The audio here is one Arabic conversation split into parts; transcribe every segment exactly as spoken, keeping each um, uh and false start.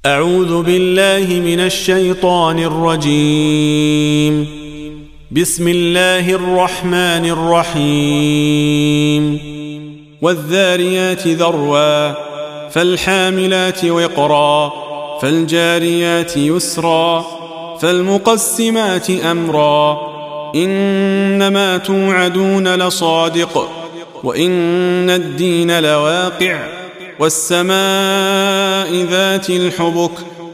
أعوذ بالله من الشيطان الرجيم. بسم الله الرحمن الرحيم. والذاريات ذروا فالحاملات وقرا فالجاريات يسرا فالمقسمات أمرا إنما توعدون لصادق وإن الدين لواقع والسماء ذات الحبك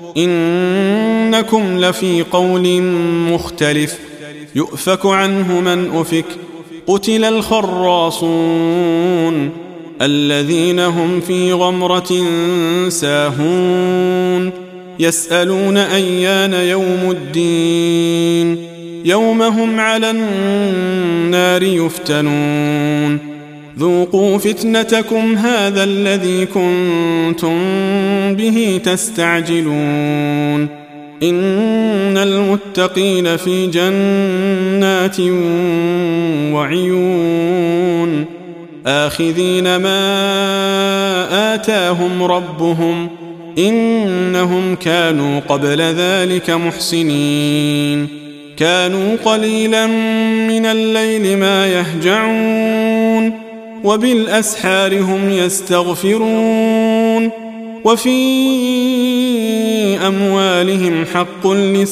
إنكم لفي قول مختلف يؤفك عنه من أفك قتل الخراصون الذين هم في غمرة ساهون يسألون أيان يوم الدين يوم هم على النار يفتنون ذوقوا فتنتكم هذا الذي كنتم به تستعجلون إن المتقين في جنات وعيون آخذين ما آتاهم ربهم إنهم كانوا قبل ذلك محسنين كانوا قليلا من الليل ما يهجعون وبالأسحار هم يستغفرون وفي أموالهم حق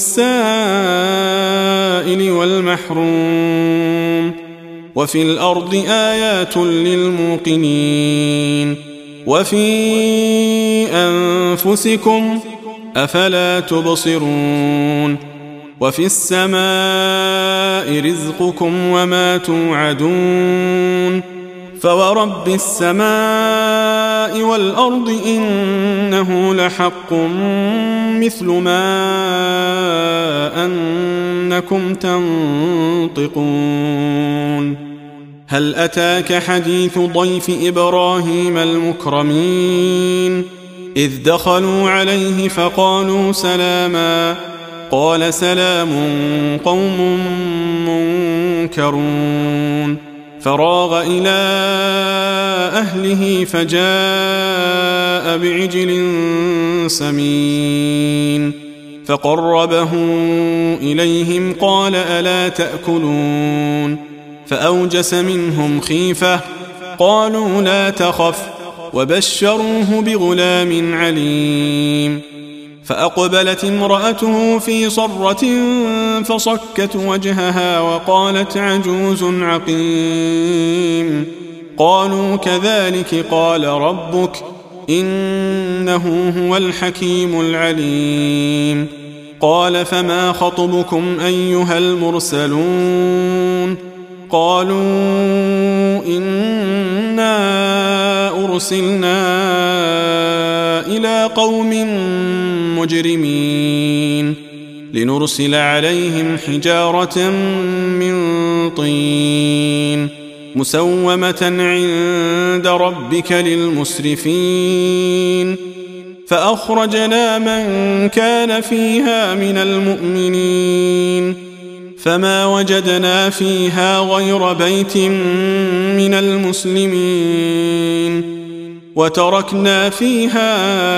للسائل والمحروم وفي الأرض آيات للموقنين وفي أنفسكم أفلا تبصرون وفي السماء رزقكم وما توعدون فورب السماء والأرض إنه لحق مثل ما أنكم تنطقون هل أتاك حديث ضيف إبراهيم المكرمين إذ دخلوا عليه فقالوا سلاما قال سلام قوم منكرون فراغ إلى أهله فجاء بعجل سمين فقربه إليهم قال ألا تأكلون فأوجس منهم خيفة قالوا لا تخف وبشروه بغلام عليم فأقبلت امرأته في صرة فصكت وجهها وقالت عجوز عقيم قالوا كذلك قال ربك إنه هو الحكيم العليم قال فما خطبكم أيها المرسلون قالوا إنا أرسلنا إلى قوم مجرمين لنرسل عليهم حجارة من طين مسومة عند ربك للمسرفين فأخرجنا من كان فيها من المؤمنين فما وجدنا فيها غير بيت من المسلمين وتركنا فيها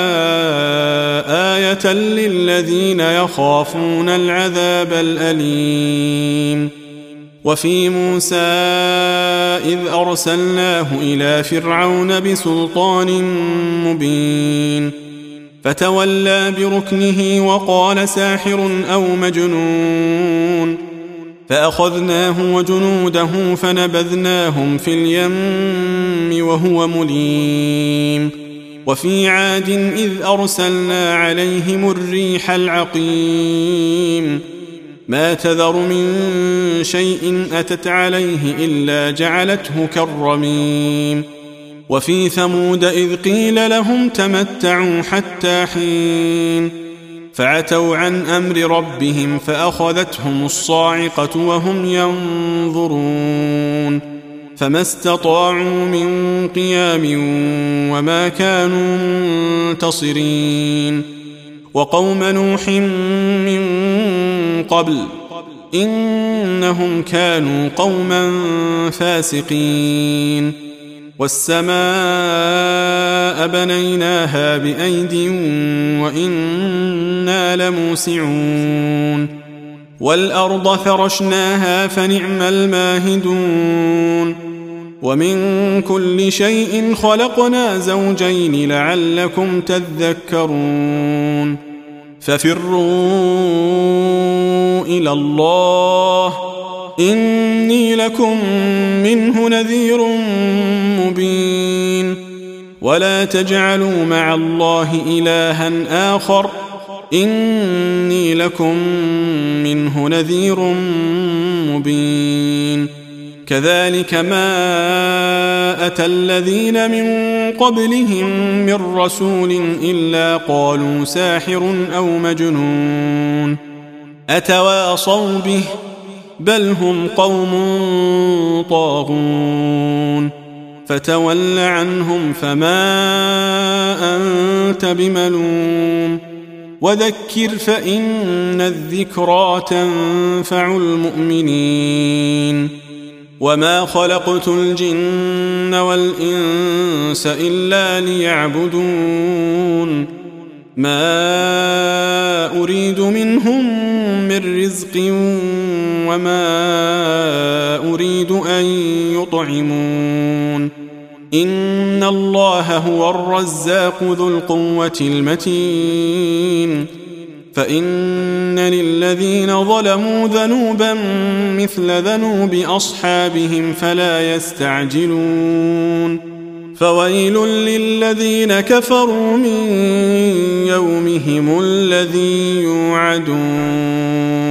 آية للذين يخافون العذاب الأليم وفي موسى إذ أرسلناه إلى فرعون بسلطان مبين فتولى بركنه وقال ساحر أو مجنون فأخذناه وجنوده فنبذناهم في اليم وهو مليم وفي عاد إذ أرسلنا عليهم الريح العقيم ما تذر من شيء أتت عليه إلا جعلته كالرميم وفي ثمود إذ قيل لهم تمتعوا حتى حين فعتوا عن أمر ربهم فأخذتهم الصاعقة وهم ينظرون فما استطاعوا من قيام وما كانوا منتصرين وقوم نوح من قبل إنهم كانوا قوما فاسقين والسماء بنيناها بأيد وإنا لموسعون والأرض فرشناها فنعم الماهدون ومن كل شيء خلقنا زوجين لعلكم تذكرون ففروا إلى الله إني لكم منه نذير مبين ولا تجعلوا مع الله إلها آخر إني لكم منه نذير مبين كذلك ما أتى الذين من قبلهم من رسول إلا قالوا ساحر أو مجنون أتواصوا به بل هم قوم طاغون فتول عنهم فما أنت بملوم وذكر فإن الذكرى تنفع المؤمنين وما خلقت الجن والإنس إلا ليعبدون ما أريد منهم من رزق وما أريد أن يطعمون إن الله هو الرزاق ذو القوة المتين فإن للذين ظلموا ذنوبا مثل ذنوب أصحابهم فلا يستعجلون فويل للذين كفروا من يومهم الذي يوعدون